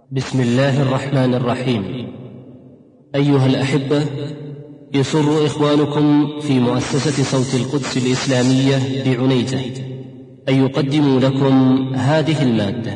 بسم الله الرحمن الرحيم. أيها الأحبة، يسر إخوانكم في مؤسسة صوت القدس الإسلامية بعنيزة أن يقدموا لكم هذه المادة.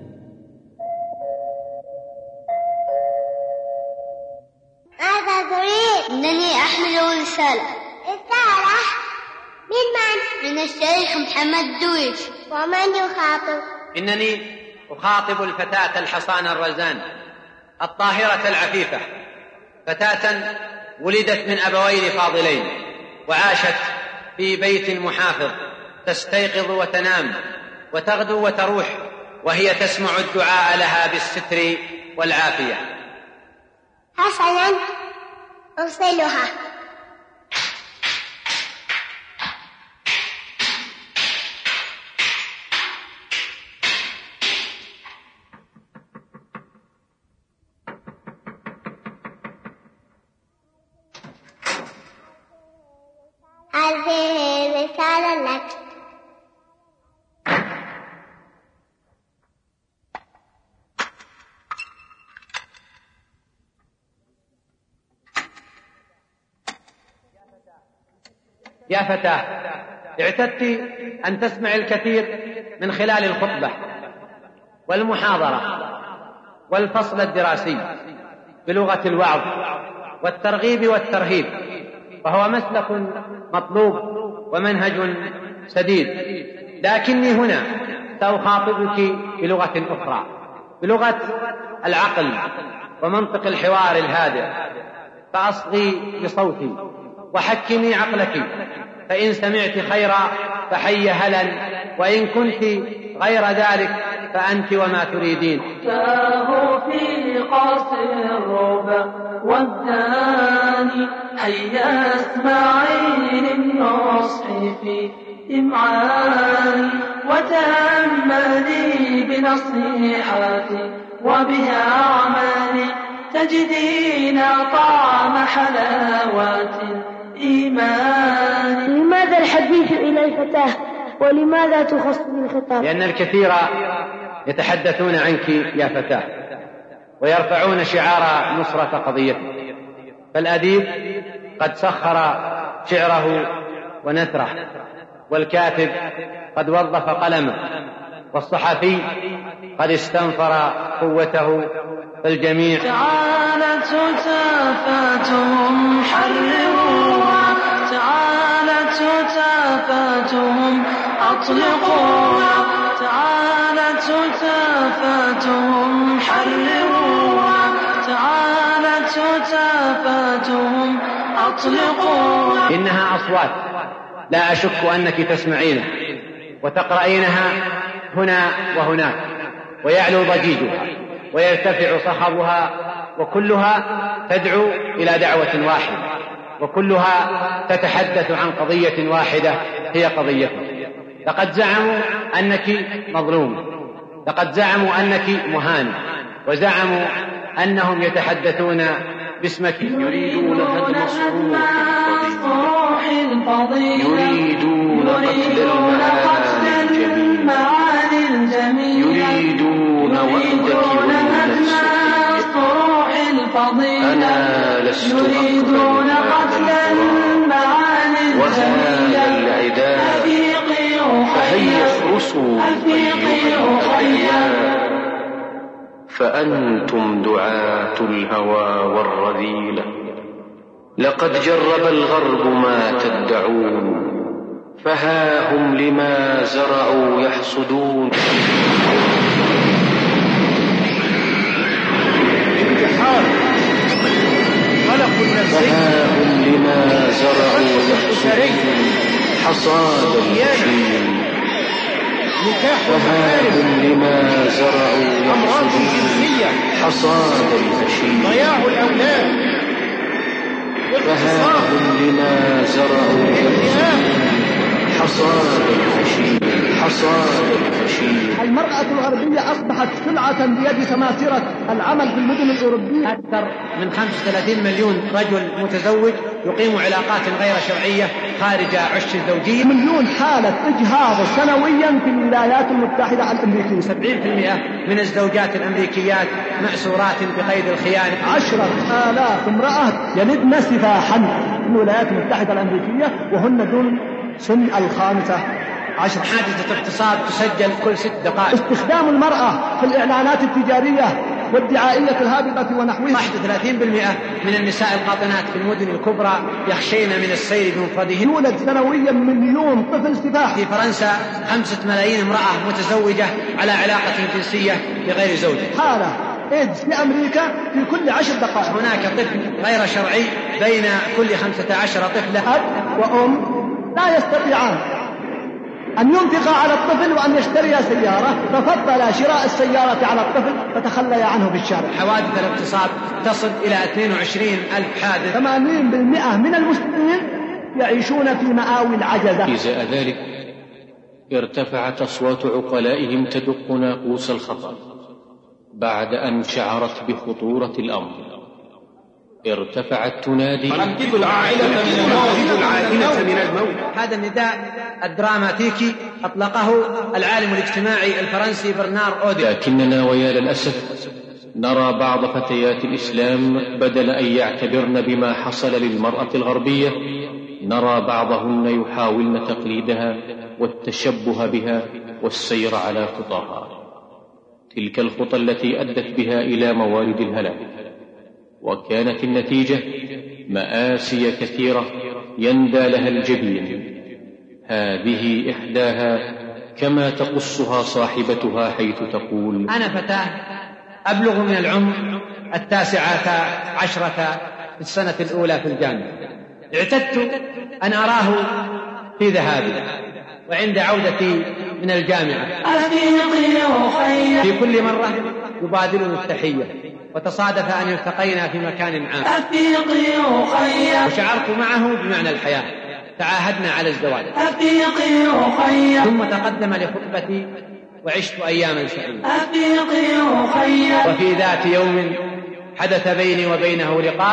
ماذا تريد؟ إنني أحمل رسالة. رسالة؟ من الشيخ محمد دويش. ومن يخاطب؟ إنني أخاطب الفتاة الحصان الرزان الطاهرة العفيفة، فتاة ولدت من أبوين فاضلين وعاشت في بيت محافظ، تستيقظ وتنام وتغدو وتروح وهي تسمع الدعاء لها بالستر والعافية. حسنا، أرسلها. هذه رسالة لك. يا فتاة، اعتدت أن تسمع الكثير من خلال الخطبة والمحاضرة والفصل الدراسي بلغة الوعظ والترغيب والترهيب، وهو مسلك مطلوب ومنهج سديد، لكني هنا سأخاطبك بلغة أخرى، بلغة العقل ومنطق الحوار الهادئ، فأصغي بصوتي وحكمي عقلك، فإن سمعت خيرا فحي هلا، وإن كنت غير ذلك فأنت وما تريدين. تاه في قصر الربا والداني، هيا اسمعي للنصح في إمعاني، وتأملي بنصيحتي وبها عملي، تجدين طعم حلاوة الإيمان. لماذا الحديث إلى الفتاة ولماذا تخص بالخطاب؟ لأن الكثير يتحدثون عنك يا فتاة ويرفعون شعار نصرة قضيتك، فالأديب قد سخر شعره ونثره، والكاتب قد وظف قلمه، والصحفي قد استنفر قوته، فالجميع تعالت هتافاتهم حرروها، تعالت هتافاتهم أطلقوها، تعالت هتافاتهم حرروها، تعالت هتافاتهم أطلقوها. إنها أصوات لا أشك أنك تسمعينها وتقرأينها هنا وهناك، ويعلو ضجيجها ويرتفع صخبها، وكلها تدعو إلى دعوة واحدة، وكلها تتحدث عن قضية واحدة هي قضيتك. لقد زعموا أنك مظلومة، لقد زعموا أنك مهانة، وزعموا أنهم يتحدثون باسمك. يريدون هدم الصروح الفضيلة، يريدون قتل المعاني الجميلة، يريدون وحدك الصروح الفضيلة، أنا لست يريدون قتل المعاني الجميلة، وهذا العداء فهيا افرسوا أيها، فأنتم دعاة الهوى والرذيلة، لقد جرب الغرب ما تدعون، فها هم لما زرعوا يحصدون. فها هم لما زرعوا يحصدون حصاد الهشيم، فها هم لما زرعوا يحصدون حصاد الهشيم، فها هم لما زرعوا يحصدون حصاد الفشيل المرأة الغربية أصبحت سلعة بيد سماسرة العمل في المدن الأوروبية. أكثر من 35 مليون رجل متزوج يقيم علاقات غير شرعية خارج عش الزوجية. مليون حالة إجهاض سنويا في الولايات المتحدة الأمريكية. 70% من الزوجات الأمريكيات مأسورات بقيد الخيانة. 10,000 امرأة يلدن سفاحا في الولايات المتحدة الأمريكية وهن دون سن 15. حادثة اغتصاب تسجل كل 6 دقائق. استخدام المرأة في الإعلانات التجارية والدعائية الهابطة ونحوها. 31% من النساء القاطنات في المدن الكبرى يخشين من السير بمفردهن. يولد سنويا 1,000,000 طفل سفاح. في فرنسا 5 ملايين امرأة متزوجة على علاقة جنسية بغير زوج. حالة إيدز في أمريكا في كل 10 دقائق. هناك طفل غير شرعي بين كل 15 طفلة. أب وأم لا يستطيعان أن ينفق على الطفل وأن يشتري سيارة، ففضل شراء السيارة على الطفل فتخلى عنه في الشارع. حوادث الاغتصاب تصل إلى 22,000 حادث. 80% من المسلمين يعيشون في مآوي العجزة. إزاء ذلك ارتفعت أصوات عقلائهم تدق ناقوس الخطر بعد أن شعرت بخطورة الأمر. ارتفعت تنادي: ركبوا العائلة من الموت. هذا النداء الدراماتيكي أطلقه العالم الاجتماعي الفرنسي برنار أودي. لكننا ويا للأسف نرى بعض فتيات الإسلام بدل أن يعتبرن بما حصل للمرأة الغربية، نرى بعضهن يحاولن تقليدها والتشبه بها والسير على خطاها، تلك الخطى التي أدت بها إلى موارد الهلاك. وكانت النتيجة مآسي كثيرة يندى لها الجبين. هذه إحداها كما تقصها صاحبتها حيث تقول: أنا فتاة أبلغ من العمر 19 في السنة الأولى في الجامعة. اعتدت أن أراه في ذهابي وعند عودتي من الجامعة. في كل مرة يبادلني التحية، وتصادف أن التقينا في مكان عام وشعرت معه بمعنى الحياة. تعاهدنا على الزواج، ثم تقدم لخطبتي وعشت أياما سعيدة. وفي ذات يوم حدث بيني وبينه لقاء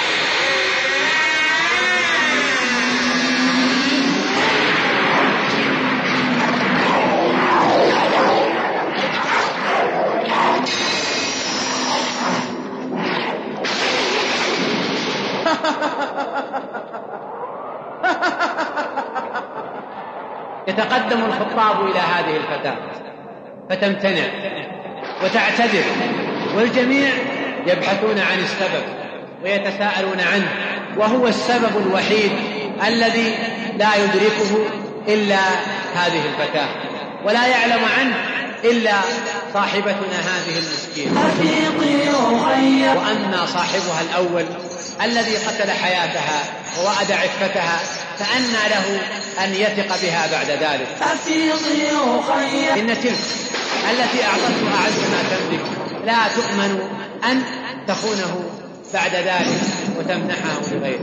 يتقدم الخطاب إلى هذه الفتاة فتمتنع وتعتذر، والجميع يبحثون عن السبب ويتساءلون عنه، وهو السبب الوحيد الذي لا يدركه إلا هذه الفتاة، ولا يعلم عنه إلا صاحبتنا هذه المسكينة. وأما صاحبها الأول الذي قتل حياتها ووأد عفتها فأنى له أن يثق بها بعد ذلك. إن تلك التي أعطته أعز ما تملك لا تؤمن أن تخونه بعد ذلك وتمنحه لغيره.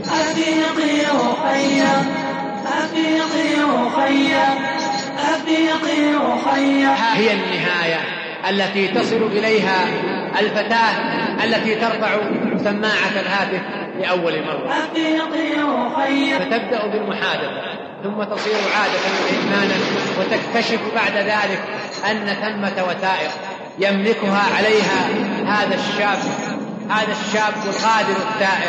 هي النهاية التي تصل إليها الفتاة التي ترفع سماعة الهاتف لأول مرة، فتبدأ بالمحادثة ثم تصير عادة وإدمانا، وتكتشف بعد ذلك أن ثمة وثائق يملكها عليها هذا الشاب القادر التائب،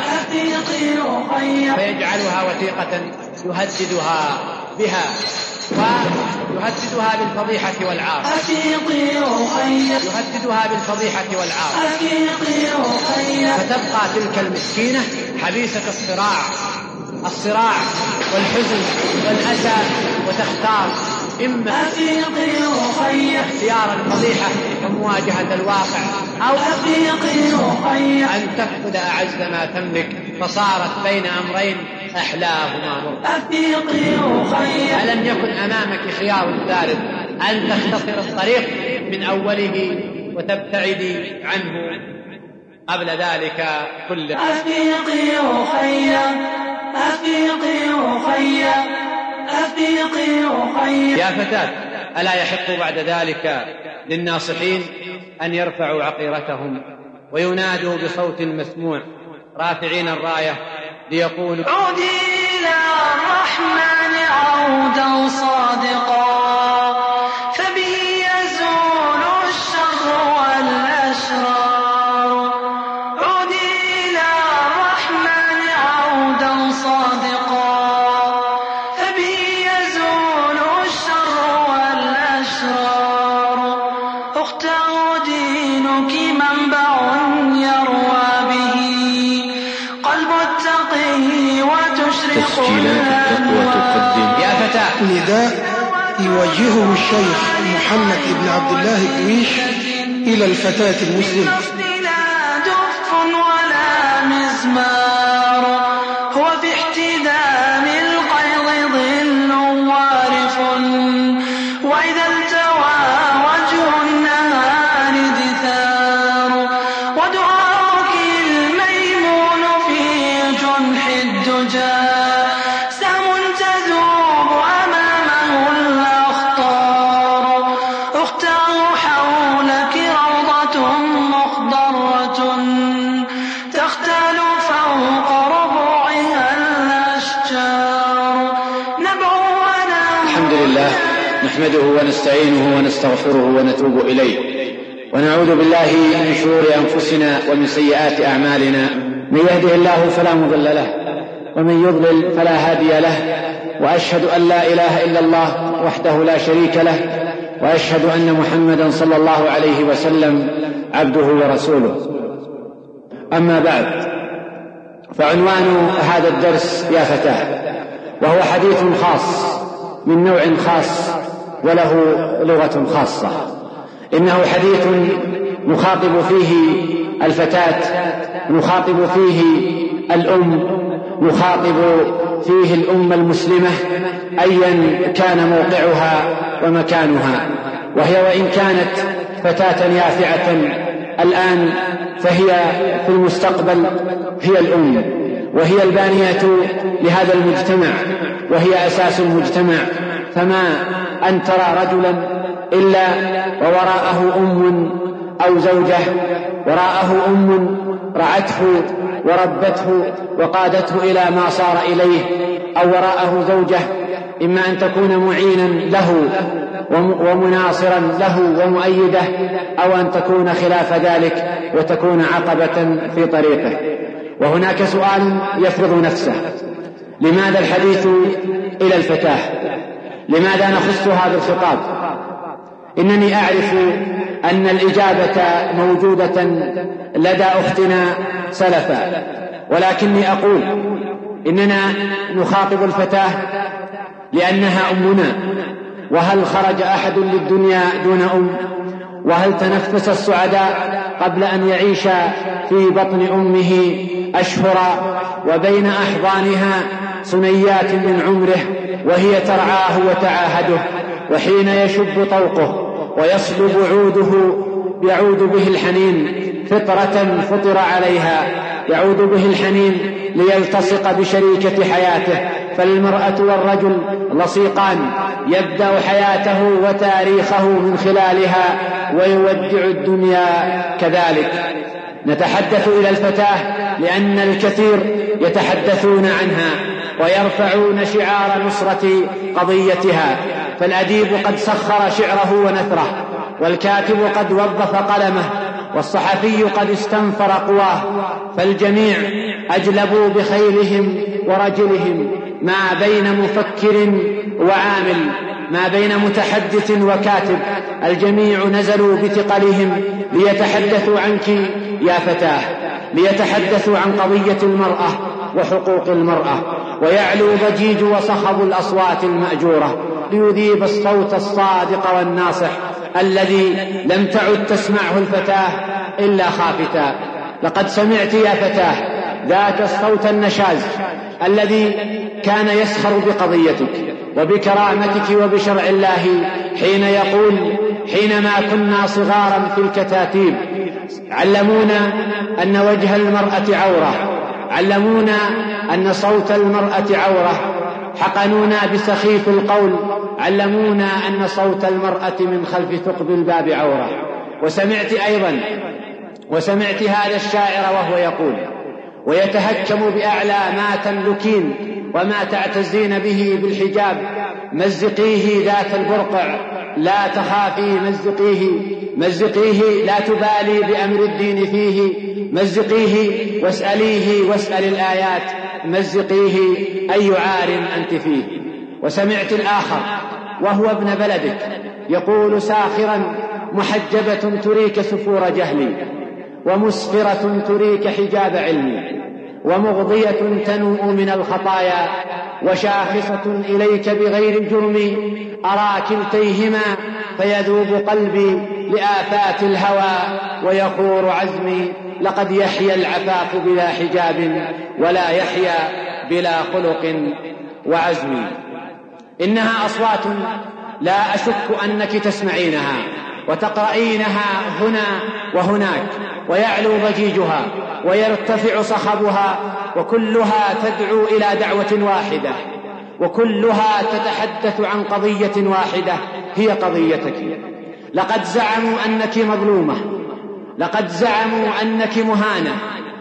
فيجعلها وثيقة يهددها بها ويهددها بالفضيحة والعار. فتبقى تلك المسكينة حبيسة الصراع والحزن والأسى، وتختار إما اختيار الفضيحة ومواجهة الواقع، أو أن تفقد أعز ما تملك، فصارت بين أمرين أحلاهما مر. ألم يكن أمامك خيار ثالث أن تختصر الطريق من أوله وتبتعدي عنه قبل ذلك كله؟ أفيقي أخير. يا فتاة، ألا يحق بعد ذلك للناصحين أن يرفعوا عقيرتهم وينادوا بصوت مسموع رافعين الراية ليقولوا: عودي إلى الرحمن عودا صادقا، فبه يزول الشر والأشرار. عودي إلى الرحمن عودا صادقا، فبه يزول الشر والأشرار. أختاه دينك منبع يروى به قلب التقي وتشرق الأنوار. يا فتاة، نداء يوجهه الشيخ محمد بن عبد الله الدويش إلى الفتاة المسلمة. لا دف ولا مزمار، هو في احتدام القيض ظل وارف، وإذا التوى وجه النهار دثار. ودعاؤك الميمون في جنح الدجى سهم تذوب أمامه الأخطار. أختاه حولك روضة مخضرة تختال فوق ربوعها الأشجار. نبعنا الحمد لله، نحمده ونستعينه ونستغفره ونتوب إليه، ونعوذ بالله من شرور أنفسنا ومن سيئات أعمالنا. من يهده الله فلا مضل له، ومن يضلل فلا هادي له. وأشهد أن لا إله إلا الله وحده لا شريك له، وأشهد أن محمدا صلى الله عليه وسلم عبده ورسوله. أما بعد، فعنوان هذا الدرس يا فتاة، وهو حديث خاص من نوع خاص وله لغة خاصة. إنه حديث نخاطب فيه الفتاة، نخاطب فيه الأم، نخاطب فيه الأمة المسلمة أيا كان موقعها ومكانها. وهي وإن كانت فتاة يافعة الآن، فهي في المستقبل هي الأم، وهي البانية لهذا المجتمع، وهي أساس المجتمع. فما أن ترى رجلا إلا ووراءه أم أو زوجة، وراءه أم رعته وربته وقادته إلى ما صار إليه، أو وراءه زوجة إما أن تكون معينا له ومناصرا له ومؤيده، أو أن تكون خلاف ذلك وتكون عقبة في طريقه. وهناك سؤال يفرض نفسه: لماذا الحديث إلى الفتاة؟ لماذا نخصها بالخطاب؟ إنني أعرف أن الإجابة موجودة لدى أختنا سلفا، ولكني أقول إننا نخاطب الفتاة لأنها أمنا. وهل خرج أحد للدنيا دون أم؟ وهل تنفس السعداء قبل أن يعيش في بطن أمه أشهرا وبين أحضانها سنيات من عمره وهي ترعاه وتعاهده؟ وحين يشب طوقه ويصلب عوده يعود به الحنين فطرة فطر عليها، يعود به الحنين ليلتصق بشريكة حياته. فالمرأة والرجل لصيقان، يبدأ حياته وتاريخه من خلالها ويودع الدنيا كذلك. نتحدث إلى الفتاة لأن الكثير يتحدثون عنها ويرفعون شعار نصرة قضيتها. فالأديب قد سخر شعره ونثره، والكاتب قد وظف قلمه، والصحفي قد استنفر قواه. فالجميع أجلبوا بخيلهم ورجلهم، ما بين مفكر وعامل، ما بين متحدث وكاتب، الجميع نزلوا بثقلهم ليتحدثوا عنك يا فتاة، ليتحدثوا عن قضية المرأة وحقوق المرأة. ويعلو ضجيج وصخب الأصوات المأجورة ليذيب الصوت الصادق والناصح الذي لم تعد تسمعه الفتاة إلا خافتا. لقد سمعت يا فتاة ذاك الصوت النشاز الذي كان يسخر بقضيتك وبكرامتك وبشرع الله، حين يقول: حينما كنا صغارا في الكتاتيب علمونا أن وجه المرأة عورة، علمونا أن صوت المرأة عورة، حقنونا بسخيف القول، علمونا أن صوت المرأة من خلف ثقب الباب عورة. وسمعت هذا الشاعر وهو يقول: ويتهكم بأعلى ما تملكين وما تعتزين به بالحجاب، مزقيه ذات البرقع لا تخافي، مزقيه لا تبالي بأمر الدين فيه، مزقيه واسأليه واسأل الآيات، مزقيه أي عار أنت فيه. وسمعت الآخر وهو ابن بلدك يقول ساخرا: محجبة تريك سفور جهلي، ومسفرة تريك حجاب علمي، ومغضية تنوء من الخطايا، وشاخصة إليك بغير الجرم، أرى كلتيهما فيذوب قلبي لآفات الهوى، ويخور عزمي. لقد يحيا العفاف بلا حجاب، ولا يحيا بلا خلق وعزم. إنها أصوات لا أشك أنك تسمعينها وتقرأينها هنا وهناك، ويعلو ضجيجها ويرتفع صخبها، وكلها تدعو إلى دعوة واحدة، وكلها تتحدث عن قضية واحدة هي قضيتك. لقد زعموا أنك مظلومة، لقد زعموا أنك مهانة،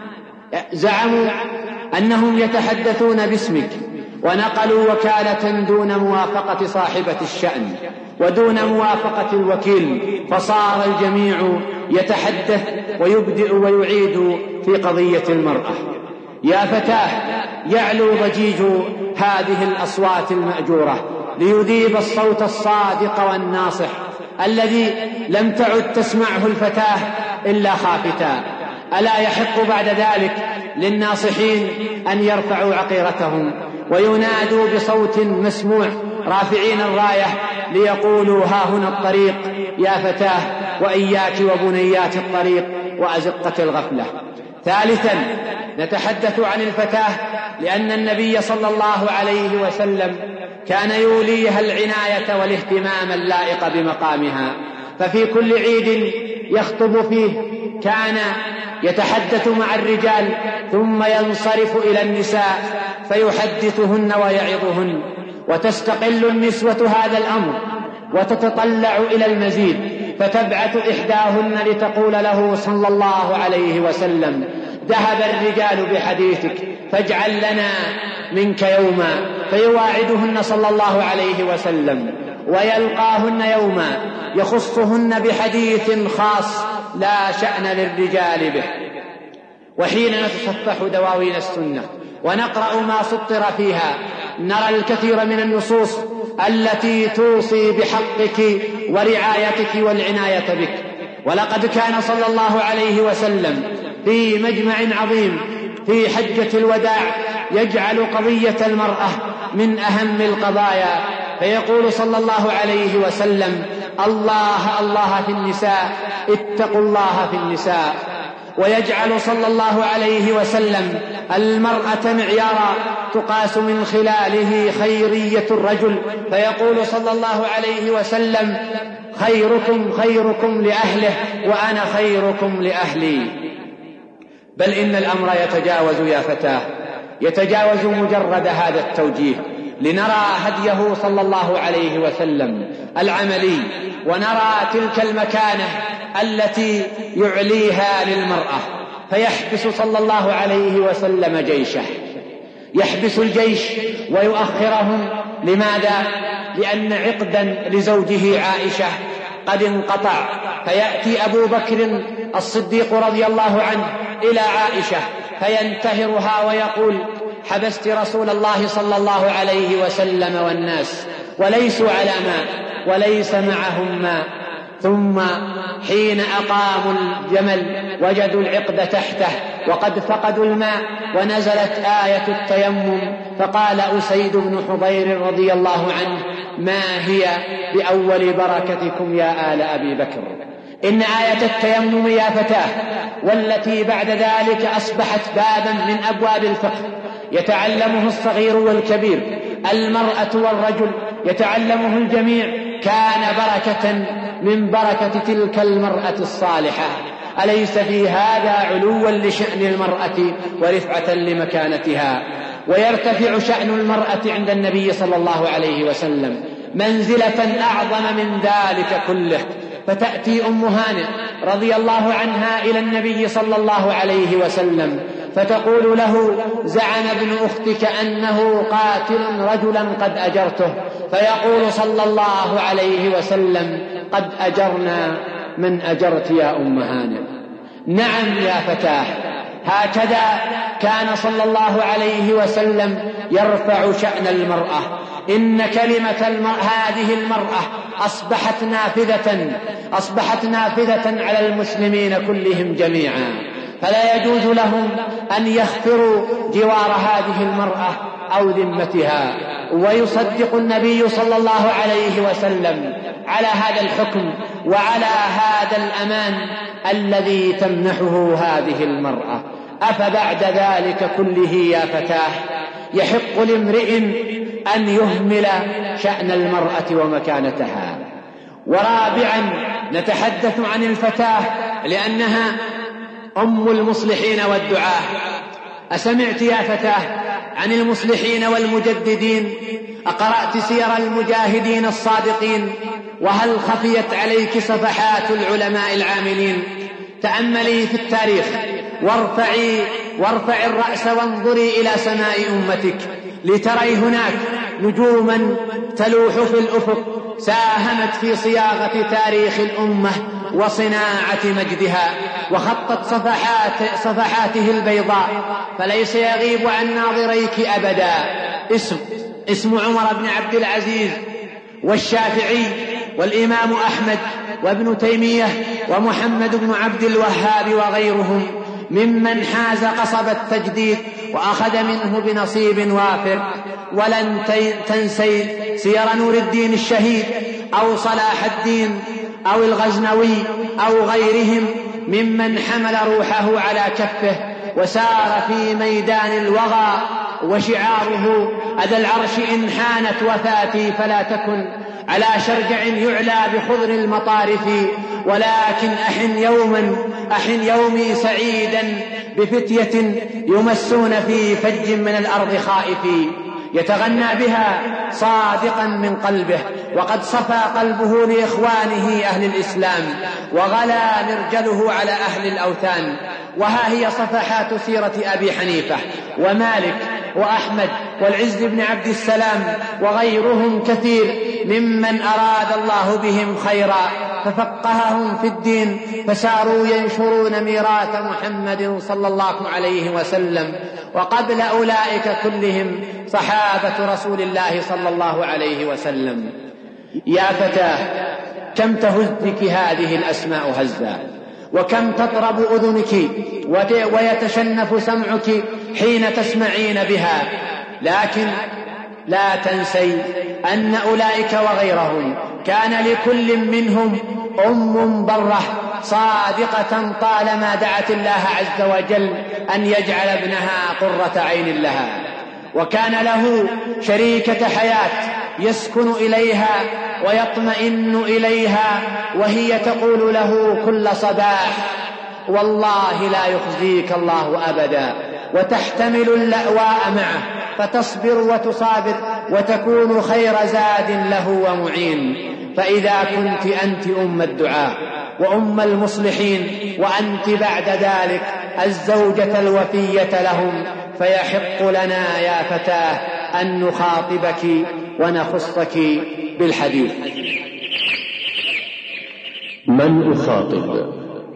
زعموا أنهم يتحدثون باسمك، ونقلوا وكالة دون موافقة صاحبة الشأن ودون موافقة الوكيل، فصار الجميع يتحدث ويبدئ ويعيد في قضية المرأة. يا فتاة، يعلو ضجيج هذه الأصوات المأجورة ليذيب الصوت الصادق والناصح الذي لم تعد تسمعه الفتاة إلا خافتا. ألا يحق بعد ذلك للناصحين أن يرفعوا عقيرتهم وينادوا بصوت مسموع رافعين الراية ليقولوا: ها هنا الطريق يا فتاة، وإياك وبنيات الطريق وأزقة الغفلة. ثالثا، نتحدث عن الفتاة لأن النبي صلى الله عليه وسلم كان يوليها العناية والاهتمام اللائق بمقامها، ففي كل عيد يخطب فيه كان يتحدث مع الرجال ثم ينصرف إلى النساء فيحدثهن ويعظهن، وتستقل النسوة هذا الأمر وتتطلع إلى المزيد، فتبعث إحداهن لتقول له صلى الله عليه وسلم: ذهب الرجال بحديثك فاجعل لنا منك يوما، فيواعدهن صلى الله عليه وسلم، ويلقاهن يوما يخصهن بحديث خاص لا شأن للرجال به. وحين نتصفح دواوين السنة ونقرأ ما سطر فيها نرى الكثير من النصوص التي توصي بحقك ورعايتك والعناية بك. ولقد كان صلى الله عليه وسلم في مجمع عظيم في حجة الوداع يجعل قضية المرأة من أهم القضايا، فيقول صلى الله عليه وسلم: الله الله في النساء، اتقوا الله في النساء. ويجعل صلى الله عليه وسلم المرأة معيارا تقاس من خلاله خيرية الرجل، فيقول صلى الله عليه وسلم: خيركم خيركم لأهله وأنا خيركم لأهلي. بل إن الأمر يتجاوز يا فتاة، يتجاوز مجرد هذا التوجيه، لنرى هديه صلى الله عليه وسلم العملي، ونرى تلك المكانة التي يعليها للمرأة. فيحبس صلى الله عليه وسلم جيشه، يحبس الجيش ويؤخرهم. لماذا؟ لأن عقدا لزوجه عائشة قد انقطع، فيأتي أبو بكر الصديق رضي الله عنه إلى عائشة فينتهرها ويقول: حبست رسول الله صلى الله عليه وسلم والناس وليسوا على ماء وليس معهم ماء. ثم حين أقاموا الجمل وجدوا العقد تحته وقد فقدوا الماء، ونزلت آية التيمم، فقال أسيد بن حضير رضي الله عنه: ما هي بأول بركتكم يا آل أبي بكر؟ إن آية التيمم يا فتاة والتي بعد ذلك أصبحت بابا من أبواب الفقه يتعلمه الصغير والكبير، المرأة والرجل يتعلمه الجميع، كان بركة من بركة تلك المرأة الصالحة. أليس في هذا علوا لشأن المرأة ورفعة لمكانتها؟ ويرتفع شأن المرأة عند النبي صلى الله عليه وسلم منزلة أعظم من ذلك كله، فتأتي أم هانئ رضي الله عنها إلى النبي صلى الله عليه وسلم فتقول له: زعم ابن أختك أنه قاتل رجلا قد أجرته. فيقول صلى الله عليه وسلم: قد أجرنا من أجرت يا أم هانئ. نعم يا فتاة، هكذا كان صلى الله عليه وسلم يرفع شأن المرأة. إن كلمة هذه المرأة أصبحت نافذة على المسلمين كلهم جميعا، فلا يجوز لهم أن يخفروا جوار هذه المرأة أو ذمتها. ويصدق النبي صلى الله عليه وسلم على هذا الحكم وعلى هذا الأمان الذي تمنحه هذه المرأة. أفبعد ذلك كله يا فتاة يحق لامرئ أن يهمل شأن المرأة ومكانتها؟ ورابعا نتحدث عن الفتاة لأنها أم المصلحين والدعاة. أسمعت يا فتاة عن المصلحين والمجددين؟ أقرأت سير المجاهدين الصادقين؟ وهل خفيت عليك صفحات العلماء العاملين؟ تأملي في التاريخ وارفعي الرأس وانظري إلى سماء أمتك لتري هناك نجوما تلوح في الأفق ساهمت في صياغة تاريخ الأمة وصناعة مجدها وخطت صفحاته البيضاء، فليس يغيب عن ناظريك أبدا اسم عمر بن عبد العزيز والشافعي والإمام أحمد وابن تيمية ومحمد بن عبد الوهاب وغيرهم ممن حاز قصب التجديد وأخذ منه بنصيب وافر. ولن تنسي سير نور الدين الشهيد أو صلاح الدين أو الغزنوي أو غيرهم ممن حمل روحه على كفه وسار في ميدان الوغى وشعاره: أذا العرش إن حانت وفاتي فلا تكن على شرجع يعلى بخضر المطارف، ولكن أحن يومي سعيدا بفتية يمسون في فج من الأرض خائفي. يتغنى بها صادقا من قلبه وقد صفى قلبه لإخوانه أهل الإسلام وغلا مرجله على أهل الأوثان. وها هي صفحات سيرة أبي حنيفة ومالك وأحمد والعز بن عبد السلام وغيرهم كثير ممن أراد الله بهم خيرا ففقههم في الدين فساروا ينشرون ميراث محمد صلى الله عليه وسلم. وقبل أولئك كلهم صحابة رسول الله صلى الله عليه وسلم. يا فتاة، كم تهزك هذه الأسماء هزا، وكم تطرب أذنك ويتشنف سمعك حين تسمعين بها، لكن لا تنسي أن أولئك وغيرهم كان لكل منهم أم برة صادقة طالما دعت الله عز وجل أن يجعل ابنها قرة عين لها، وكان له شريكة حياة يسكن إليها ويطمئن إليها وهي تقول له كل صباح: والله لا يخزيك الله أبدا، وتحتمل اللأواء معه فتصبر وتصابر وتكون خير زاد له ومعين. فإذا كنت أنت أم الدعاء وأم المصلحين وأنت بعد ذلك الزوجة الوفية لهم، فيحق لنا يا فتاة أن نخاطبك ونخصك بالحديث. من أخاطب؟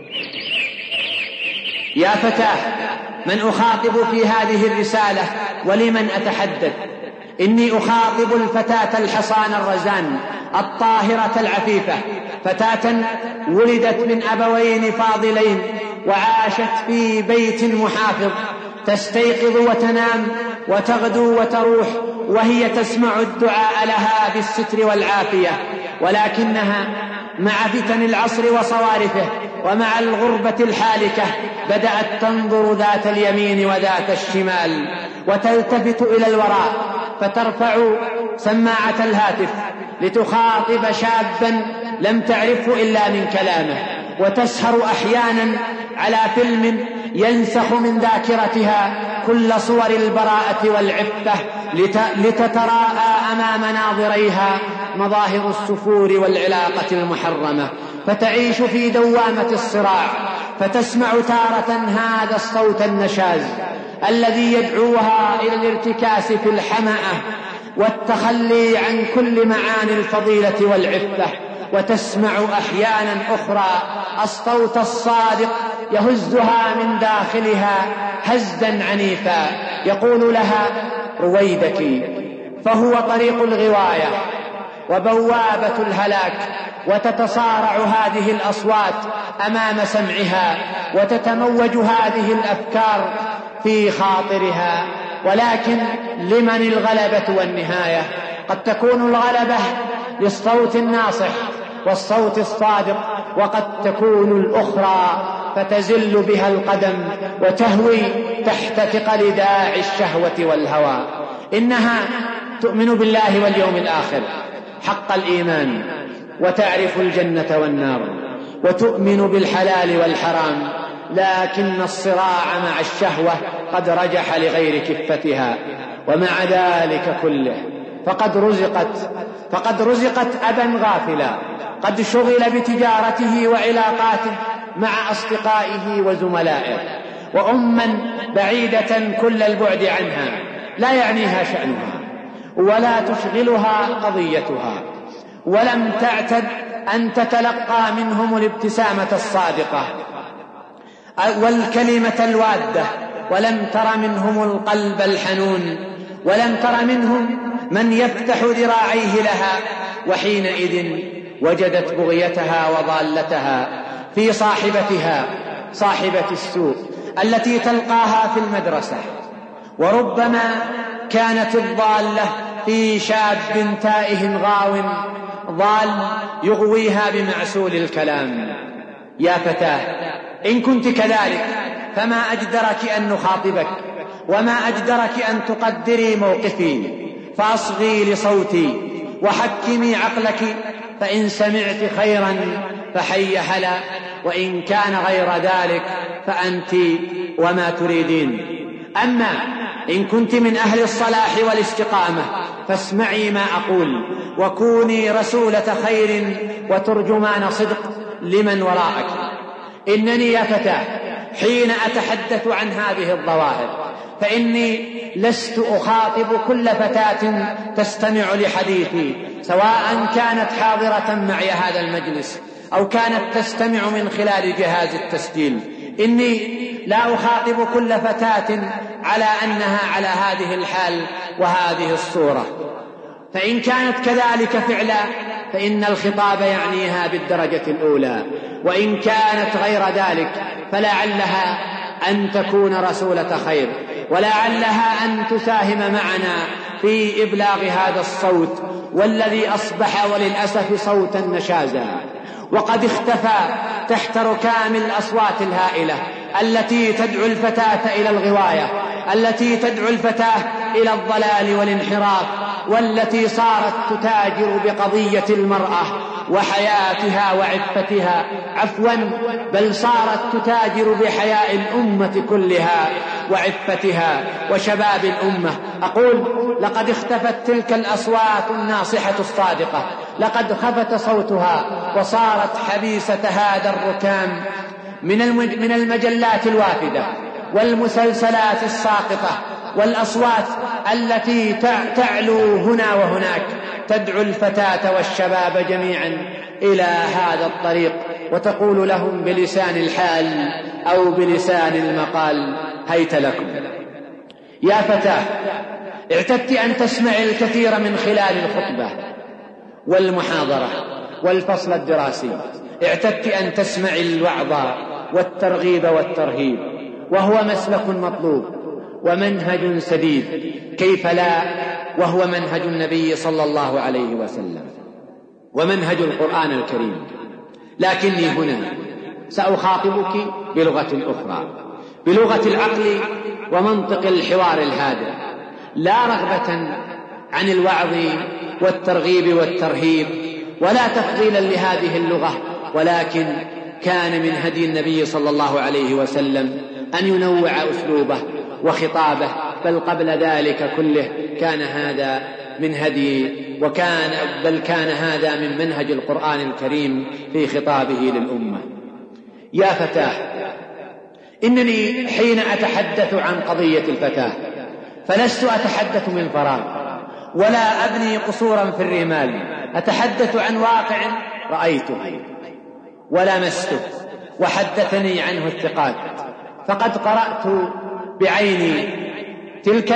يا فتاة، من أخاطب في هذه الرسالة ولمن أتحدث؟ إني أخاطب الفتاة الحصان الرزان الطاهرة العفيفة، فتاة ولدت من أبوين فاضلين وعاشت في بيت محافظ، تستيقظ وتنام وتغدو وتروح وهي تسمع الدعاء لها بالستر والعافية، ولكنها مع فتن العصر وصوارفه ومع الغربة الحالكة بدأت تنظر ذات اليمين وذات الشمال وتلتفت إلى الوراء، فترفع سماعة الهاتف لتخاطب شابا لم تعرفه إلا من كلامه، وتسهر أحيانا على فيلم ينسخ من ذاكرتها كل صور البراءة والعفة لتتراءى أمام ناظريها مظاهر السفور والعلاقة المحرمة، فتعيش في دوامة الصراع، فتسمع تارة هذا الصوت النشاز الذي يدعوها إلى الارتكاس في الحمأة والتخلي عن كل معاني الفضيلة والعفة، وتسمع أحيانا أخرى الصوت الصادق يهزها من داخلها هزا عنيفا يقول لها رويدك، فهو طريق الغواية وبوابة الهلاك، وتتصارع هذه الأصوات أمام سمعها، وتتموج هذه الأفكار في خاطرها. ولكن لمن الغلبة والنهاية؟ قد تكون الغلبة للصوت الناصح والصوت الصادق، وقد تكون الأخرى فتزل بها القدم وتهوي تحت ثقل داعي الشهوة والهوى. إنها تؤمن بالله واليوم الآخر حق الإيمان، وتعرف الجنة والنار، وتؤمن بالحلال والحرام، لكن الصراع مع الشهوة قد رجح لغير كفتها. ومع ذلك كله فقد رزقت أبا غافلا قد شغل بتجارته وعلاقاته مع أصدقائه وزملائه، وأما بعيدة كل البعد عنها لا يعنيها شأنها ولا تشغلها قضيتها، ولم تعتد أن تتلقى منهم الابتسامة الصادقة والكلمة الوادة، ولم تر منهم القلب الحنون، ولم تر منهم من يفتح ذراعيه لها. وحينئذ وجدت بغيتها وضالتها في صاحبتها، صاحبة السوء التي تلقاها في المدرسة، وربما كانت الضالة في شاب تائه غاو ضال يغويها بمعسول الكلام. يا فتاة، إن كنت كذلك فما أجدرك أن نخاطبك، وما أجدرك أن تقدري موقفي، فأصغي لصوتي وحكمي عقلك، فإن سمعت خيرا فحي هلا، وإن كان غير ذلك فأنت وما تريدين. أما إن كنت من أهل الصلاح والاستقامة فاسمعي ما أقول، وكوني رسولة خير وترجمان صدق لمن وراءك. إنني يا فتاة حين أتحدث عن هذه الظواهر فإني لست أخاطب كل فتاة تستمع لحديثي، سواء كانت حاضرة معي هذا المجلس أو كانت تستمع من خلال جهاز التسجيل. إني لا أخاطب كل فتاة على أنها على هذه الحال وهذه الصورة، فإن كانت كذلك فعلا فإن الخطاب يعنيها بالدرجة الأولى، وإن كانت غير ذلك فلعلها أن تكون رسولة خير، ولعلها أن تساهم معنا في إبلاغ هذا الصوت، والذي أصبح وللأسف صوتا نشازا، وقد اختفى تحت ركام الأصوات الهائلة التي تدعو الفتاة إلى الغواية، التي تدعو الفتاة إلى الضلال والانحراف، والتي صارت تتاجر بقضية المرأة وحياتها وعفتها، بل صارت تتاجر بحياء الأمة كلها وعفتها وشباب الأمة. أقول لقد اختفت تلك الأصوات الناصحة الصادقة، لقد خفت صوتها وصارت حبيسة هذا الركام من المجلات الوافدة والمسلسلات الساقطة والأصوات التي تعلو هنا وهناك، تدعو الفتاة والشباب جميعا إلى هذا الطريق، وتقول لهم بلسان الحال أو بلسان المقال: هيت لكم. يا فتاة، اعتدت أن تسمعي الكثير من خلال الخطبة والمحاضرة والفصل الدراسي، اعتدت أن تسمعي الوعظ والترغيب والترهيب، وهو مسلك مطلوب ومنهج سديد، كيف لا، وهو منهج النبي صلى الله عليه وسلم ومنهج القرآن الكريم. لكني هنا سأخاطبك بلغة أخرى، بلغة العقل ومنطق الحوار الهادئ، لا رغبة عن الوعظ والترغيب والترهيب ولا تفضيلا لهذه اللغة، ولكن كان من هدي النبي صلى الله عليه وسلم أن ينوع أسلوبه وخطابه، بل قبل ذلك كله كان هذا من هدي بل كان هذا من منهج القرآن الكريم في خطابه للأمة. يا فتاة، إنني حين أتحدث عن قضية الفتاة فلست أتحدث من فراغ ولا أبني قصورا في الرمال، أتحدث عن واقع رأيته ولمسته وحدثني عنه الثقات. فقد قرأت بعيني تلك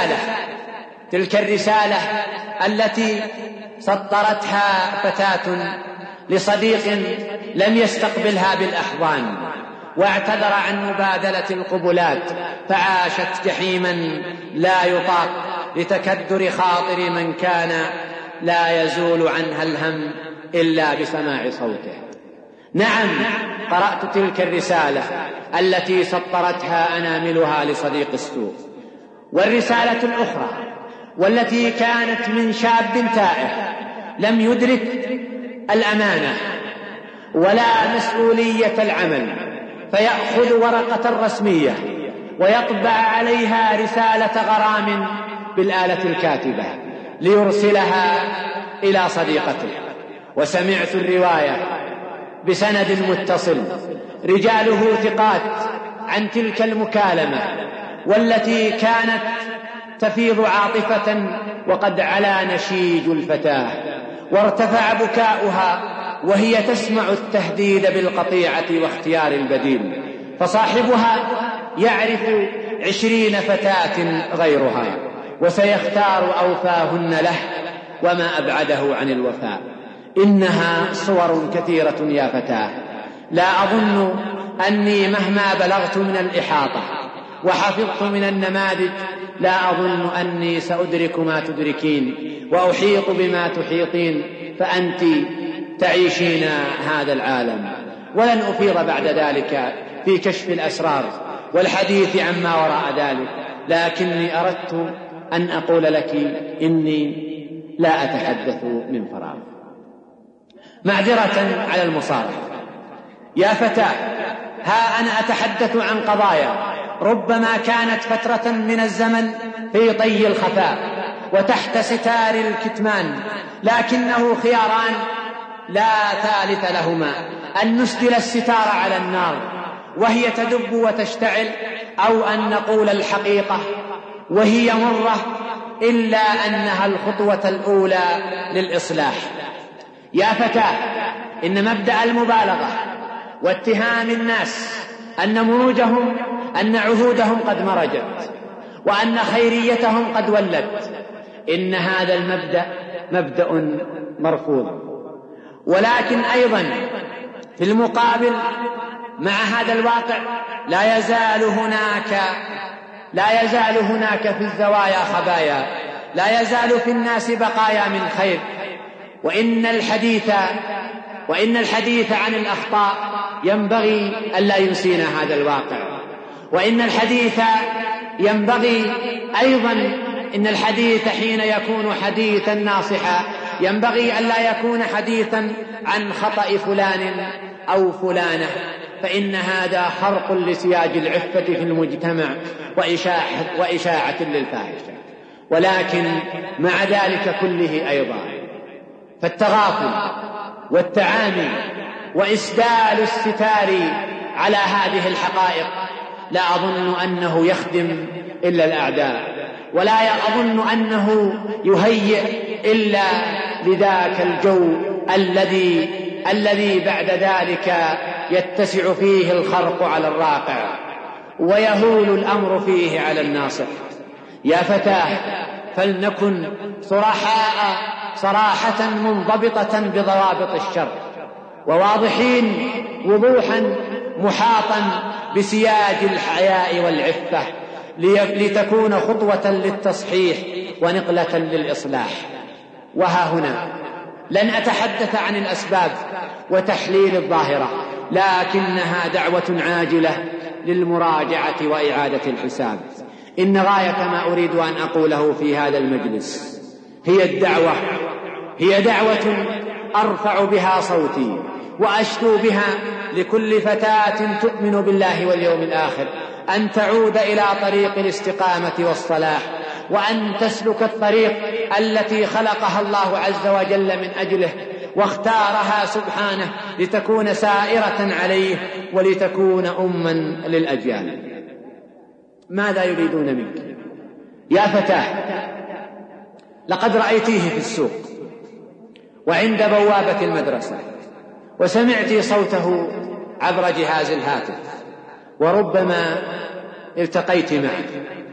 الرسالة التي سطرتها فتاة لصديق لم يستقبلها بالأحضان، واعتذر عن مبادلة القبلات، فعاشت جحيما لا يطاق لتكدر خاطر من كان لا يزول عنها الهم إلا بسماع صوته. نعم، قرأت تلك الرسالة التي سطرتها أناملها لصديق السوء. والرسالة الأخرى والتي كانت من شاب تائه لم يدرك الأمانة ولا مسؤولية العمل، فيأخذ ورقة رسمية ويطبع عليها رسالة غرام بالآلة الكاتبة ليرسلها إلى صديقته. وسمعت الرواية بسند متصل رجاله ثقات عن تلك المكالمة، والتي كانت تفيض عاطفة وقد علا نشيج الفتاة وارتفع بكاؤها وهي تسمع التهديد بالقطيعة واختيار البديل، فصاحبها يعرف 20 فتاة غيرها وسيختار أوفاهن له وما أبعده عن الوفاء. إنها صور كثيرة يا فتاة، لا أظن أني مهما بلغت من الإحاطة وحفظت من النماذج لا أظن أني سأدرك ما تدركين وأحيط بما تحيطين، فأنت تعيشين هذا العالم. ولن أفيض بعد ذلك في كشف الأسرار والحديث عما وراء ذلك، لكني أردت أن أقول لك إني لا أتحدث من فراغ. معذرة على المصارحة يا فتاة، ها أنا أتحدث عن قضايا ربما كانت فترة من الزمن في طي الخفاء وتحت ستار الكتمان، لكنه خياران لا ثالث لهما: أن نسدل الستار على النار وهي تدب وتشتعل، أو أن نقول الحقيقة وهي مرة إلا أنها الخطوة الأولى للإصلاح. يا فتاة، إن مبدأ المبالغة واتهام الناس أن عهودهم قد مرجت وأن خيريتهم قد ولت، إن هذا المبدأ مبدأ مرفوض. ولكن أيضا في المقابل مع هذا الواقع لا يزال هناك في الزوايا خبايا، لا يزال في الناس بقايا من خير. وإن الحديث عن الأخطاء ينبغي ألا ينسينا هذا الواقع، وإن الحديث ينبغي أيضا إن الحديث حين يكون حديثا ناصحا ينبغي ألا يكون حديثا عن خطأ فلان أو فلانة، فإن هذا خرق لسياج العفة في المجتمع وإشاعة للفاحشة. ولكن مع ذلك كله أيضا فالتغافل والتعامي وإسدال الستار على هذه الحقائق لا أظن أنه يخدم إلا الأعداء، ولا أظن أنه يهيئ إلا لذاك الجو الذي بعد ذلك يتسع فيه الخرق على الراقع ويهول الأمر فيه على الناصح. يا فتاة، فلنكن صرحاء صراحة منضبطة بضوابط الشر، وواضحين وضوحا محاطا بسياج الحياء والعفة، لتكون خطوة للتصحيح ونقلة للإصلاح. وها هنا لن أتحدث عن الأسباب وتحليل الظاهرة، لكنها دعوة عاجلة للمراجعة وإعادة الحساب. إن غاية ما أريد أن أقوله في هذا المجلس هي دعوة أرفع بها صوتي وأشكو بها لكل فتاة تؤمن بالله واليوم الآخر أن تعود إلى طريق الاستقامة والصلاح، وأن تسلك الطريق التي خلقها الله عز وجل من أجله واختارها سبحانه لتكون سائرة عليه ولتكون أما للأجيال. ماذا يريدون منك يا فتاة؟ لقد رأيتيه في السوق وعند بوابة المدرسة وسمعت صوته عبر جهاز الهاتف، وربما التقيت معه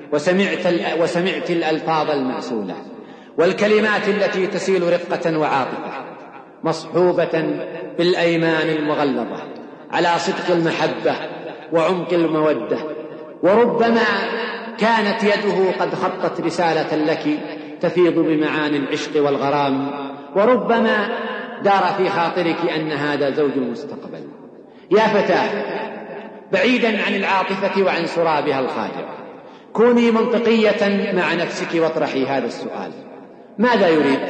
وسمعت الألفاظ المأسولة والكلمات التي تسيل رقة وعاطفة مصحوبة بالأيمان المغلظة على صدق المحبة وعمق المودة. وربما كانت يده قد خطت رسالة لك تفيض بمعاني العشق والغرام، وربما دار في خاطرك أن هذا زوج المستقبل. يا فتاة، بعيدا عن العاطفة وعن سرابها الخادع، كوني منطقية مع نفسك واطرحي هذا السؤال: ماذا يريد؟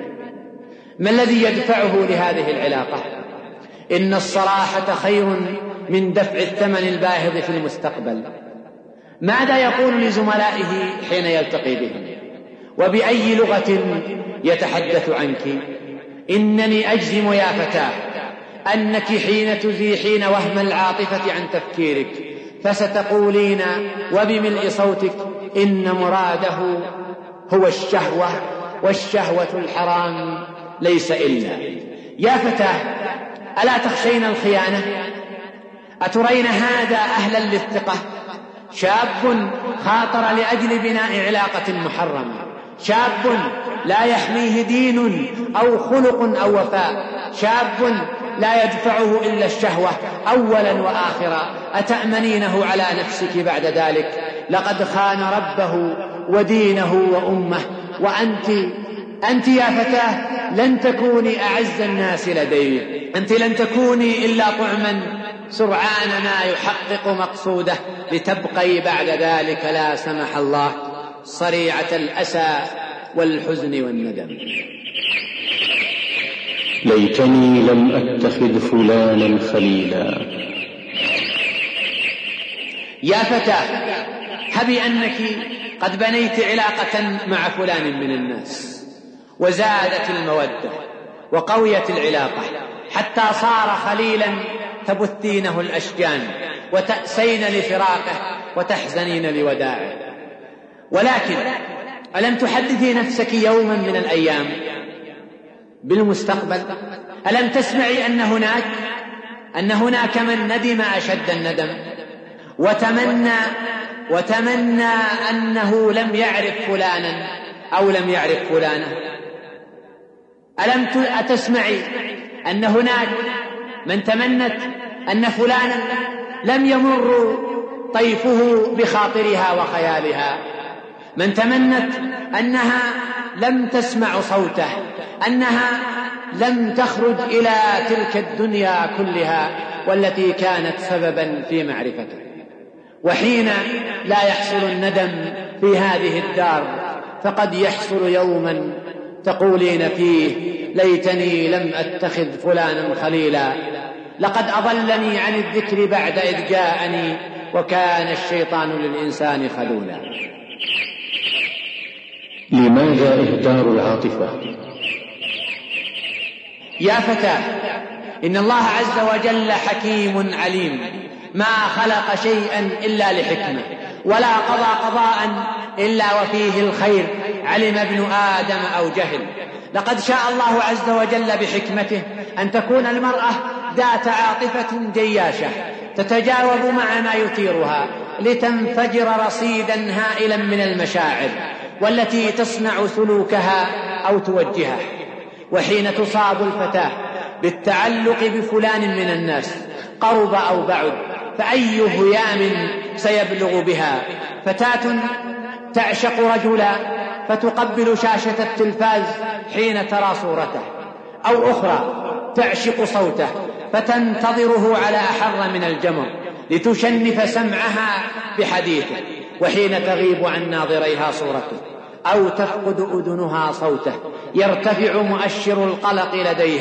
ما الذي يدفعه لهذه العلاقة؟ إن الصراحة خير من دفع الثمن الباهظ في المستقبل. ماذا يقول لزملائه حين يلتقي بهم؟ وبأي لغة يتحدث عنك؟ إنني أجزم يا فتاة أنك حين تزيحين وهم العاطفة عن تفكيرك فستقولين وبملء صوتك: إن مراده هو الشهوة، والشهوة الحرام ليس إلا. يا فتاة، ألا تخشين الخيانة؟ أترين هذا أهلا للثقة؟ شاب خاطر لأجل بناء علاقة محرمة، شاب لا يحميه دين أو خلق أو وفاء، شاب لا يدفعه إلا الشهوة أولا وآخرا. أتأمنينه على نفسك بعد ذلك؟ لقد خان ربه ودينه وأمه. وأنت يا فتاة لن تكوني أعز الناس لديه، أنت لن تكوني إلا طعما سرعان ما يحقق مقصوده، لتبقي بعد ذلك لا سمح الله صريعة الأسى والحزن والندم. ليتني لم أتخذ فلانا خليلا. يا فتاة، هبي أنك قد بنيت علاقة مع فلان من الناس وزادت المودة وقويت العلاقة حتى صار خليلا تبثينه الأشجان وتأسين لفراقه وتحزنين لوداعه. ولكن ألم تحدثي نفسك يوما من الأيام بالمستقبل؟ ألم تسمعي أن هناك من ندم أشد الندم وتمنى أنه لم يعرف فلانا أو لم يعرف فلانة؟ ألم تسمعي أن هناك من تمنت أن فلانا لم يمر طيفه بخاطرها وخيالها، من تمنت أنها لم تسمع صوته، أنها لم تخرج إلى تلك الدنيا كلها والتي كانت سببا في معرفته. وحين لا يحصل الندم في هذه الدار فقد يحصل يوما تقولين فيه: ليتني لم أتخذ فلانا خليلا، لقد أضلني عن الذكر بعد إذ جاءني، وكان الشيطان للإنسان خذولا. لماذا إهدار العاطفة؟ يا فتاة، إن الله عز وجل حكيم عليم، ما خلق شيئا إلا لحكمة، ولا قضى قضاء إلا وفيه الخير، علم ابن آدم أو جهل. لقد شاء الله عز وجل بحكمته أن تكون المرأة ذات عاطفة جياشة تتجاوب مع ما يثيرها لتنفجر رصيدا هائلا من المشاعر والتي تصنع سلوكها أو توجهه. وحين تصاب الفتاة بالتعلق بفلان من الناس قرب أو بعد فأي هيام سيبلغ بها؟ فتاة تعشق رجلا فتقبل شاشة التلفاز حين ترى صورته، أو أخرى تعشق صوته فتنتظره على أحر من الجمر لتشنف سمعها بحديثه، وحين تغيب عن ناظريها صورته أو تفقد أذنها صوته يرتفع مؤشر القلق لديها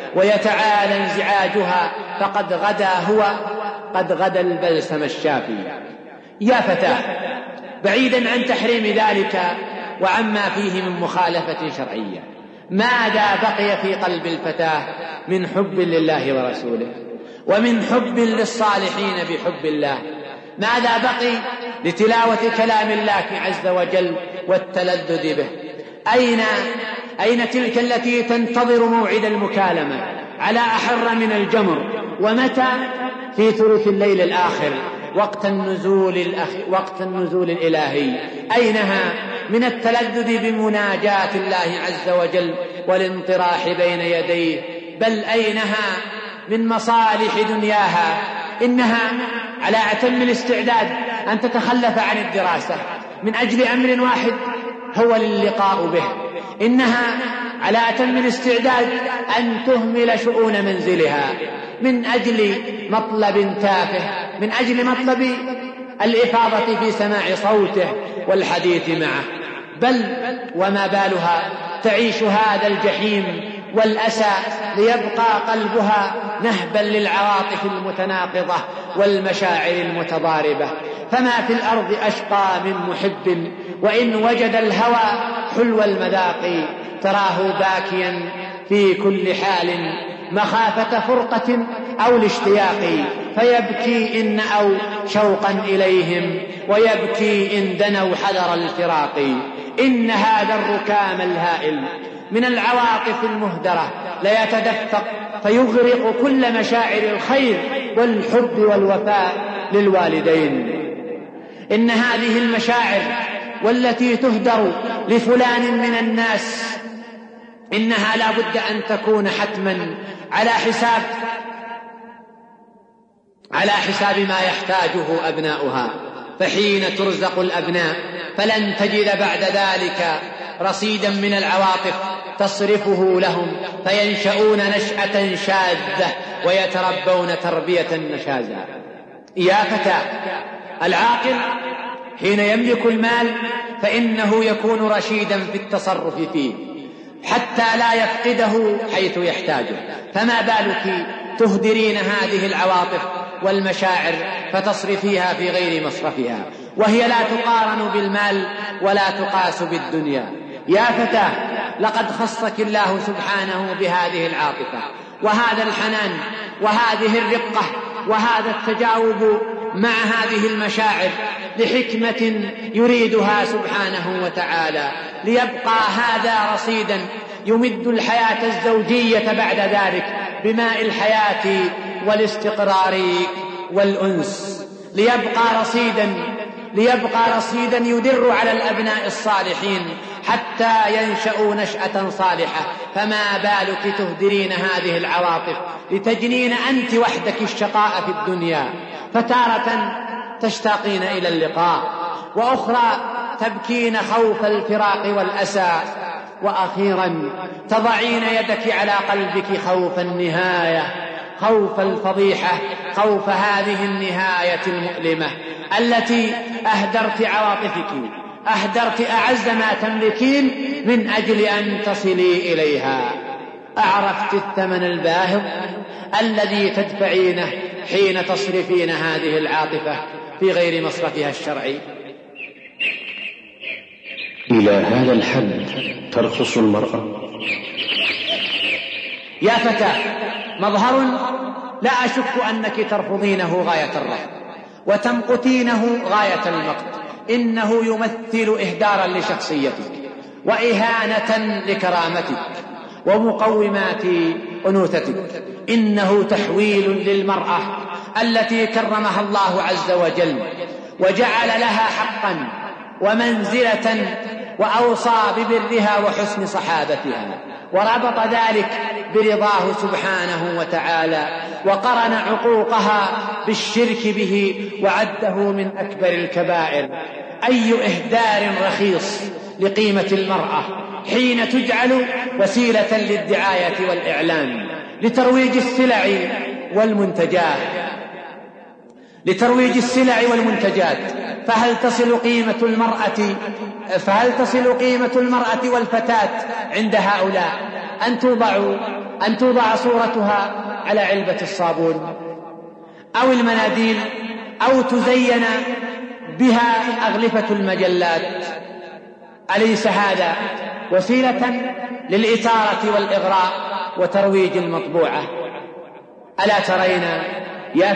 ويتعالى انزعاجها فقد غدا البلسم الشافي. يا فتاة، بعيدا عن تحريم ذلك وعما فيه من مخالفة شرعية، ماذا بقي في قلب الفتاة من حب لله ورسوله ومن حب للصالحين بحب الله؟ ماذا بقي لتلاوة كلام الله عز وجل والتلذذ به؟ أين تلك التي تنتظر موعد المكالمة على أحر من الجمر؟ ومتى؟ في ثلث الليل الآخر وقت النزول الإلهي. أينها من التلذذ بمناجاة الله عز وجل والانطراح بين يديه؟ بل أينها من مصالح دنياها؟ إنها على أتم الاستعداد أن تتخلف عن الدراسة من أجل أمر واحد هو اللقاء به. إنها على أتم الاستعداد أن تهمل شؤون منزلها من أجل مطلب تافه، من أجل مطلب الإفاضة في سماع صوته والحديث معه. بل وما بالها تعيش هذا الجحيم والأسى ليبقى قلبها نهبا للعواطف المتناقضة والمشاعر المتضاربة. فما في الأرض أشقى من محب وإن وجد الهوى حلو المذاق، تراه باكيا في كل حال مخافة فرقة أو الاشتياق، فيبكي إن أو شوقا إليهم ويبكي إن دنوا حذر الفراق. إن هذا الركام الهائل من العواطف المهدرة ليتدفق فيغرق كل مشاعر الخير والحب والوفاء للوالدين. إن هذه المشاعر والتي تهدر لفلان من الناس إنها لا بد أن تكون حتما على حساب ما يحتاجه أبناؤها. فحين ترزق الأبناء فلن تجد بعد ذلك رصيدا من العواطف تصرفه لهم، فينشؤون نشأة شاذة ويتربون تربية نشازة. يا فتاة، العاقل حين يملك المال فإنه يكون رشيدا في التصرف فيه حتى لا يفقده حيث يحتاجه. فما بالك تهدرين هذه العواطف والمشاعر فتصرفيها في غير مصرفها، وهي لا تقارن بالمال ولا تقاس بالدنيا. يا فتاة، لقد خصك الله سبحانه بهذه العاطفة وهذا الحنان وهذه الرقة وهذا التجاوب مع هذه المشاعر لحكمة يريدها سبحانه وتعالى، ليبقى هذا رصيدا يمد الحياة الزوجية بعد ذلك بماء الحياة والاستقرار والأنس، ليبقى رصيدا يدر على الأبناء الصالحين حتى ينشأوا نشأة صالحة. فما بالك تهدرين هذه العواطف لتجنين أنت وحدك الشقاء في الدنيا، فتارة تشتاقين إلى اللقاء وأخرى تبكين خوف الفراق والأسى، وأخيرا تضعين يدك على قلبك خوف النهاية، خوف الفضيحة، خوف هذه النهاية المؤلمة التي أهدرت عواطفك، أهدرت أعز ما تملكين من أجل أن تصلي إليها. أعرفت الثمن الباهظ الذي تدفعينه حين تصرفين هذه العاطفة في غير مصرفها الشرعي؟ إلى هذا الحد ترخص المرأة؟ يا فتاة، مظهر لا أشك أنك ترفضينه غاية الرفض وتمقتينه غاية المقت. إنه يمثل إهدارا لشخصيتك وإهانة لكرامتك ومقومات أنوثتك. إنه تحويل للمرأة التي كرمها الله عز وجل وجعل لها حقا ومنزلة وأوصى ببرها وحسن صحابتها، وربط ذلك برضاه سبحانه وتعالى، وقرن عقوقها بالشرك به وعده من أكبر الكبائر. أي إهدار رخيص لقيمة المرأة حين تجعل وسيلة للدعاية والإعلان لترويج السلع والمنتجات. فهل تصل قيمة المرأة والفتاة عند هؤلاء أن توضعوا أن توضع صورتها على علبة الصابون أو المناديل أو تزين بها أغلفة المجلات. أليس هذا وسيلة للإثارة والإغراء وترويج المطبوعة؟ ألا ترين يا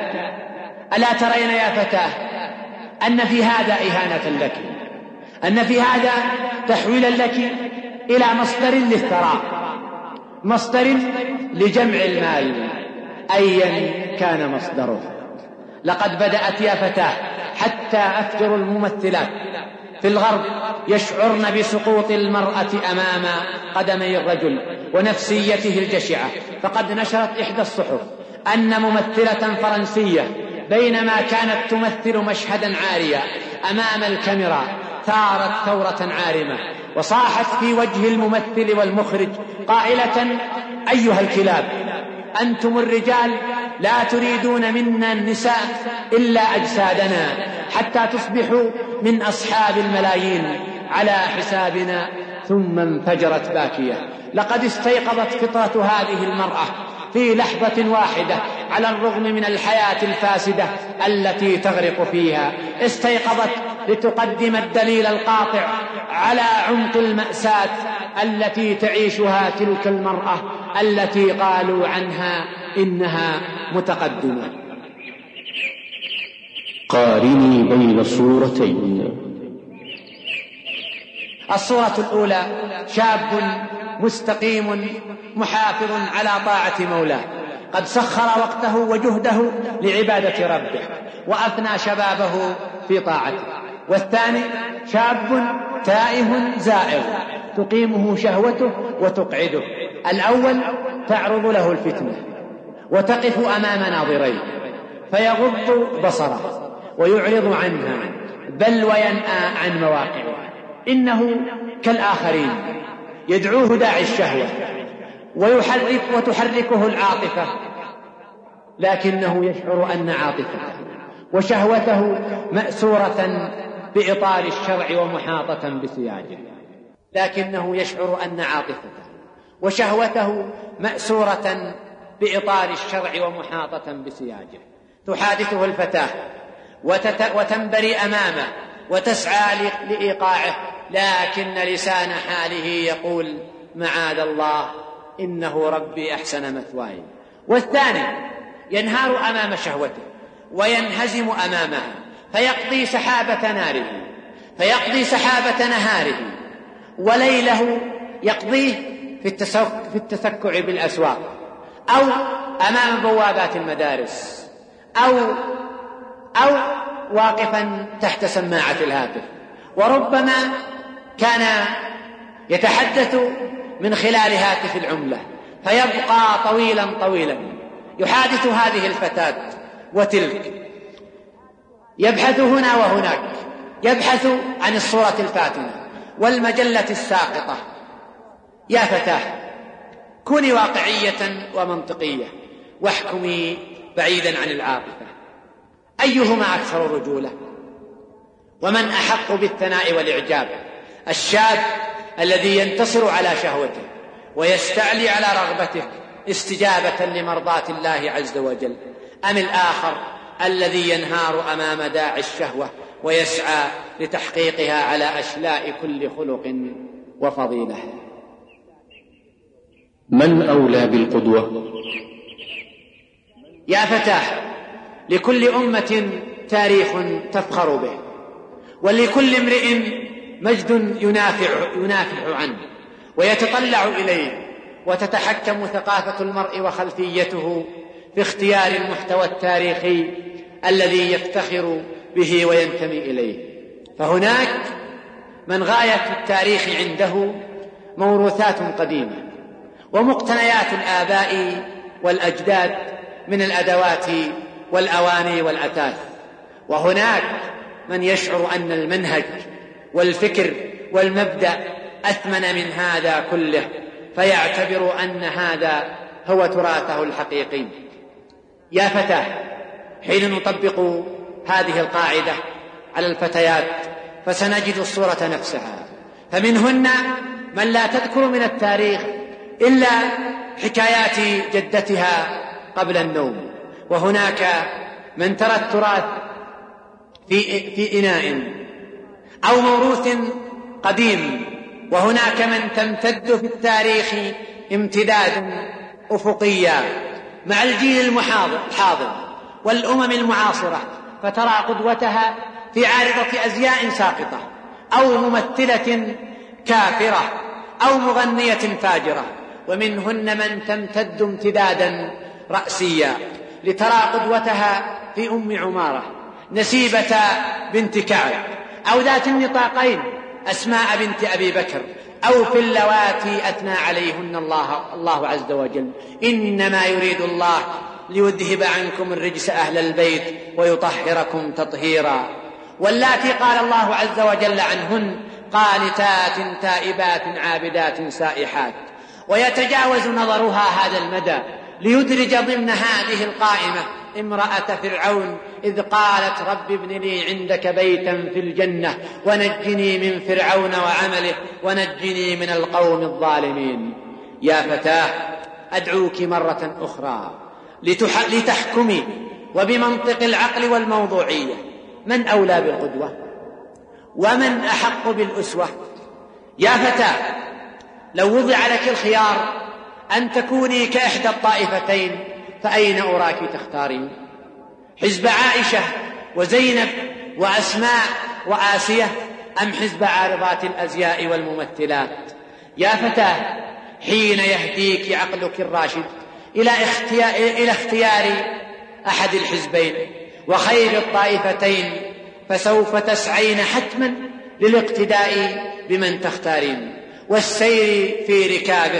فتاة أن في هذا إهانة لك، أن في هذا تحويلا لك إلى مصدر للثراء، مصدر لجمع المال أيا كان مصدره. لقد بدأت يا فتاة حتى أفجر الممثلات في الغرب يشعرن بسقوط المرأة أمام قدمي الرجل ونفسيته الجشعة. فقد نشرت إحدى الصحف أن ممثلة فرنسية بينما كانت تمثل مشهدا عاريا أمام الكاميرا ثارت ثورة عارمة وصاحت في وجه الممثل والمخرج قائلة: أيها الكلاب، أنتم الرجال لا تريدون منا النساء إلا أجسادنا حتى تصبحوا من أصحاب الملايين على حسابنا. ثم انفجرت باكية. لقد استيقظت فطرة هذه المرأة في لحظة واحدة على الرغم من الحياة الفاسدة التي تغرق فيها. استيقظت لتقدم الدليل القاطع على عمق المأساة التي تعيشها تلك المرأة التي قالوا عنها إنها متقدمة. قارني بين الصورتين. الصورة الأولى: شاب مستقيم محافظ على طاعة مولاه، قد سخر وقته وجهده لعبادة ربه وأفنى شبابه في طاعته. والثاني: شاب تائه زائر تقيمه شهوته وتقعده. الأول تعرض له الفتنة وتقف أمام ناظريه فيغض بصره ويعرض عنها بل وينأى عن مواقعه. إنه كالآخرين يدعوه داعي الشهوة وتحركه العاطفة، لكنه يشعر أن عاطفته وشهوته مأسورة بإطار الشرع ومحاطة بسياجه. لكنه يشعر أن عاطفته وشهوته مأسورة بإطار الشرع ومحاطة بسياجه. تحادثه الفتاة وتنبري أمامه وتسعى لإيقاعه، لكن لسان حاله يقول: معاذ الله، إنه ربي أحسن مثواي. والثاني ينهار أمام شهوته وينهزم أمامها فيقضي سحابة نهاره وليله يقضيه في التسكع بالأسواق أو أمام بوابات المدارس أو واقفا تحت سماعة الهاتف. وربما كان يتحدث من خلال هاتف العملة فيبقى طويلا يحادث هذه الفتاة وتلك، يبحث هنا وهناك، يبحث عن الصورة الفاتنة والمجلة الساقطة. يا فتاة، كوني واقعية ومنطقية واحكمي بعيدا عن العاطفة. أيهما أكثر رجولة؟ ومن أحق بالثناء والإعجاب؟ الشاب الذي ينتصر على شهوته ويستعلي على رغبته استجابة لمرضاة الله عز وجل، أم الآخر الذي ينهار أمام داعي الشهوة ويسعى لتحقيقها على أشلاء كل خلق وفضيلة؟ من أولى بالقدوة؟ يا فتاة، لكل أمة تاريخ تفخر به، ولكل امرئ مجد ينافع عنه ويتطلع إليه، وتتحكم ثقافة المرء وخلفيته في اختيار المحتوى التاريخي الذي يفتخر به وينتمي إليه. فهناك من غاية التاريخ عنده موروثات قديمة ومقتنيات الآباء والأجداد من الأدوات والأواني والأثاث، وهناك من يشعر أن المنهج والفكر والمبدأ أثمن من هذا كله، فيعتبر أن هذا هو تراثه الحقيقي. يا فتاة، حين نطبق هذه القاعدة على الفتيات فسنجد الصورة نفسها، فمنهن من لا تذكر من التاريخ إلا حكايات جدتها قبل النوم. وهناك من ترى التراث في إناء أو موروث قديم، وهناك من تمتد في التاريخ امتدادا أفقيا مع الجيل الحاضر والأمم المعاصرة، فترى قدوتها في عارضة أزياء ساقطة أو ممثلة كافرة أو مغنية فاجرة، ومنهن من تمتد امتدادا رأسيا لترى قدوتها في أم عمارة نسيبة بنت كعب، أو ذات النطاقين أسماء بنت أبي بكر، أو في اللواتي أثنى عليهن الله عز وجل: إنما يريد الله ليذهب عنكم الرجس أهل البيت ويطهركم تطهيرا. واللاتي قال الله عز وجل عنهن: قانتات تائبات عابدات سائحات. ويتجاوز نظرها هذا المدى ليدرج ضمن هذه القائمة امرأة فرعون إذ قالت: رب ابن لي عندك بيتا في الجنة ونجني من فرعون وعمله ونجني من القوم الظالمين. يا فتاة، أدعوك مرة أخرى لتحكمي وبمنطق العقل والموضوعية من أولى بالقدوة ومن أحق بالأسوة. يا فتاة، لو وضع لك الخيار أن تكوني كإحدى الطائفتين فأين أراك تختارين؟ حزب عائشة وزينب وأسماء وآسية أم حزب عارضات الأزياء والممثلات؟ يا فتاة، حين يهديك عقلك الراشد إلى اختيار أحد الحزبين وخير الطائفتين فسوف تسعين حتما للاقتداء بمن تختارين والسير في ركابه،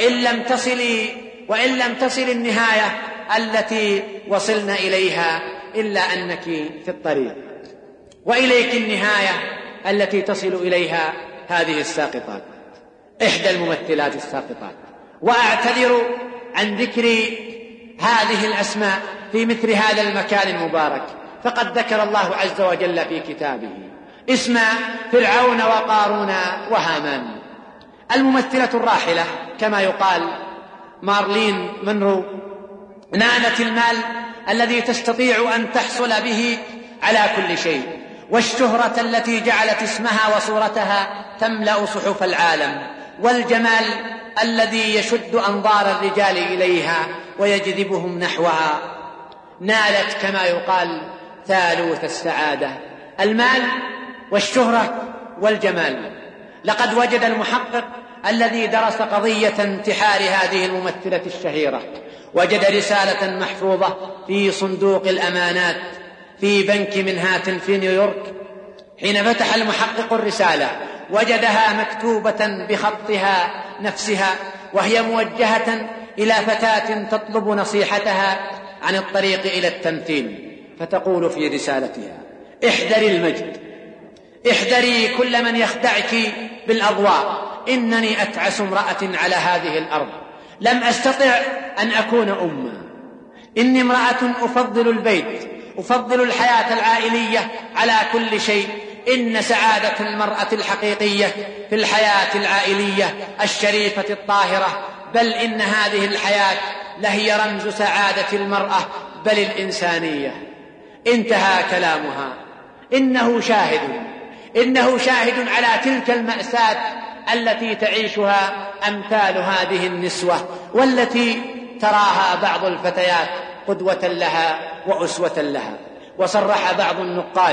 وإن لم تصل النهاية التي وصلنا إليها إلا أنك في الطريق، وإليك النهاية التي تصل إليها هذه الساقطات، إحدى الممثلات الساقطات. وأعتذر عن ذكر هذه الأسماء في مثل هذا المكان المبارك، فقد ذكر الله عز وجل في كتابه اسم فرعون وقارون وهامان. الممثلة الراحلة كما يقال مارلين مونرو نالت المال الذي تستطيع أن تحصل به على كل شيء، والشهرة التي جعلت اسمها وصورتها تملأ صحف العالم، والجمال الذي يشد أنظار الرجال إليها ويجذبهم نحوها. نالت كما يقال ثالوث السعادة: المال والشهرة والجمال. لقد وجد المحقق الذي درس قضية انتحار هذه الممثلة الشهيرة وجد رسالة محفوظة في صندوق الأمانات في بنك منهاتن في نيويورك. حين فتح المحقق الرسالة وجدها مكتوبة بخطها نفسها، وهي موجهة إلى فتاة تطلب نصيحتها عن الطريق إلى التمثيل، فتقول في رسالتها: احذري المجد، احذري كل من يخدعك بالأضواء، إنني أتعس امرأة على هذه الأرض، لم أستطع أن أكون أمة، إني امرأة أفضل البيت، أفضل الحياة العائلية على كل شيء، إن سعادة المرأة الحقيقية في الحياة العائلية الشريفة الطاهرة، بل إن هذه الحياة لهي رمز سعادة المرأة بل الإنسانية. انتهى كلامها. إنه شاهد على تلك المأساة التي تعيشها أمثال هذه النسوة، والتي تراها بعض الفتيات قدوة لها وأسوة لها. وصرح بعض النقاد